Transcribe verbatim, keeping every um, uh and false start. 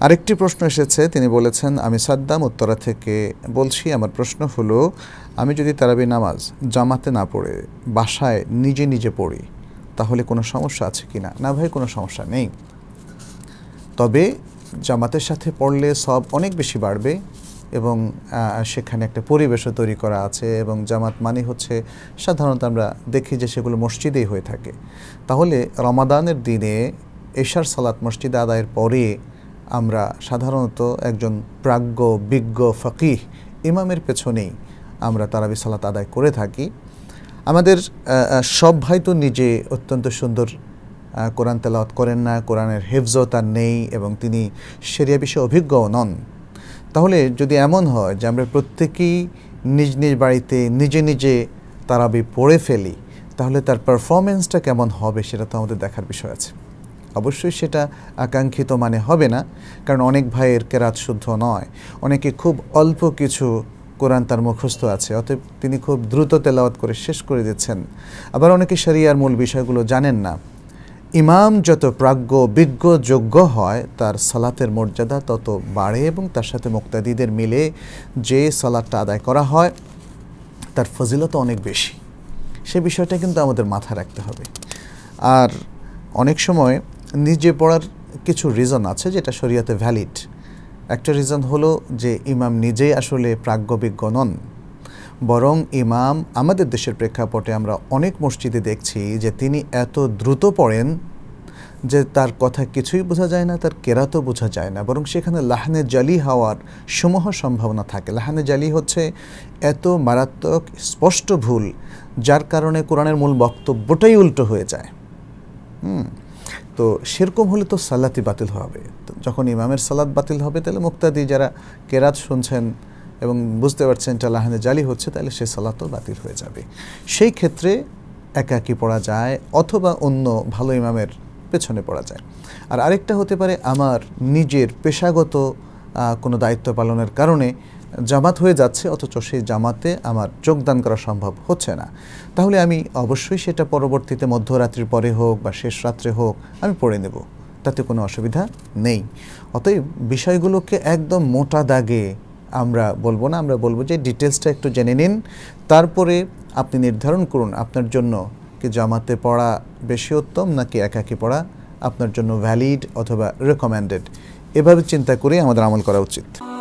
আরেকটি প্রশ্ন এসেছে, তিনি বলেছেন, আমি সাদ্দাম উত্তরা থেকে বলছি। আমার প্রশ্ন হলো, আমি যদি তারাবি নামাজ জামাতে না পড়ে বাসায় নিজে নিজে পড়ি তাহলে কোনো সমস্যা আছে কি না? না ভাই, কোনো সমস্যা নেই। তবে জামাতের সাথে পড়লে সব অনেক বেশি বাড়বে এবং সেখানে একটা পরিবেশও তৈরি করা আছে এবং জামাত মানে হচ্ছে সাধারণত আমরা দেখি যে সেগুলো মসজিদেই হয়ে থাকে। তাহলে রমাদানের দিনে এশার সালাত মসজিদে আদায়ের পরে আমরা সাধারণত একজন প্রাজ্ঞ বিজ্ঞ ফকিহ ইমামের পেছনেই আমরা তারাবি সালাত আদায় করে থাকি। আমাদের সব ভাই তো নিজে অত্যন্ত সুন্দর কোরআন তেলাওয়াত করেন না, কোরআনের হেফজও তার নেই এবং তিনি শরিয়া বিষয়ে অভিজ্ঞও নন। তাহলে যদি এমন হয় যে আমরা প্রত্যেকেই নিজ নিজ বাড়িতে নিজে নিজে তারাবি পড়ে ফেলি, তাহলে তার পারফরমেন্সটা কেমন হবে সেটা তো আমাদের দেখার বিষয় আছে। অবশ্যই সেটা আকাঙ্ক্ষিত মানে হবে না, কারণ অনেক ভাইয়ের কেরাত শুদ্ধ নয়, অনেকে খুব অল্প কিছু কোরআন তার মুখস্থ আছে, অতএব তিনি খুব দ্রুত তেলাওয়াত করে শেষ করে দিচ্ছেন। আবার অনেকে শরিয়ার মূল বিষয়গুলো জানেন না। ইমাম যত প্রাজ্ঞ বিজ্ঞ যোগ্য হয় তার সালাতের মর্যাদা তত বাড়ে এবং তার সাথে মুক্তাদিদের মিলে যে সালাতটা আদায় করা হয় তার ফজিলত অনেক বেশি। সে বিষয়টা কিন্তু আমাদের মাথায় রাখতে হবে। আর অনেক সময় নিজে পড়ার কিছু রিজন আছে যেটা শরিয়াতে ভ্যালিড। একটা রিজন হলো যে ইমাম নিজেই আসলে প্রাজ্ঞবিজ্ঞ নন, বরং ইমাম আমাদের দেশের প্রেক্ষাপটে আমরা অনেক মসজিদে দেখছি যে তিনি এত দ্রুত পড়েন যে তার কথা কিছুই বোঝা যায় না, তার কেরাতও বোঝা যায় না, বরং সেখানে লাহানে জালি হওয়ার সমূহ সম্ভাবনা থাকে। লাহানে জালি হচ্ছে এত মারাত্মক স্পষ্ট ভুল যার কারণে কোরআনের মূল বক্তব্যটাই উল্টো হয়ে যায়। হুম তো সেরকম হলে তো সালাতই বাতিল হবে। যখন ইমামের সালাত বাতিল হবে তাহলে মুক্তাদি যারা কেরাত শুনছেন এবং বুঝতে পারছেন এটা লাহানে জালি হচ্ছে, তাহলে সে সালাতও বাতিল হয়ে যাবে। সেই ক্ষেত্রে একাকী পড়া যায় অথবা অন্য ভালো ইমামের পেছনে পড়া যায়। আর আরেকটা হতে পারে আমার নিজের পেশাগত কোনো দায়িত্ব পালনের কারণে জামাত হয়ে যাচ্ছে অথচ সেই জামাতে আমার যোগদান করা সম্ভব হচ্ছে না, তাহলে আমি অবশ্যই সেটা পরবর্তীতে মধ্যরাত্রির পরে হোক বা শেষ রাত্রে হোক আমি পড়ে নেব, তাতে কোনো অসুবিধা নেই। অতএব বিষয়গুলোকে একদম মোটা দাগে আমরা বলবো না, আমরা বলবো যে ডিটেলসটা একটু জেনে নিন, তারপরে আপনি নির্ধারণ করুন আপনার জন্য কি জামাতে পড়া বেশি উত্তম নাকি একাকী পড়া আপনার জন্য ভ্যালিড অথবা রেকমেন্ডেড। এভাবে চিন্তা করে আমাদের আমল করা উচিত।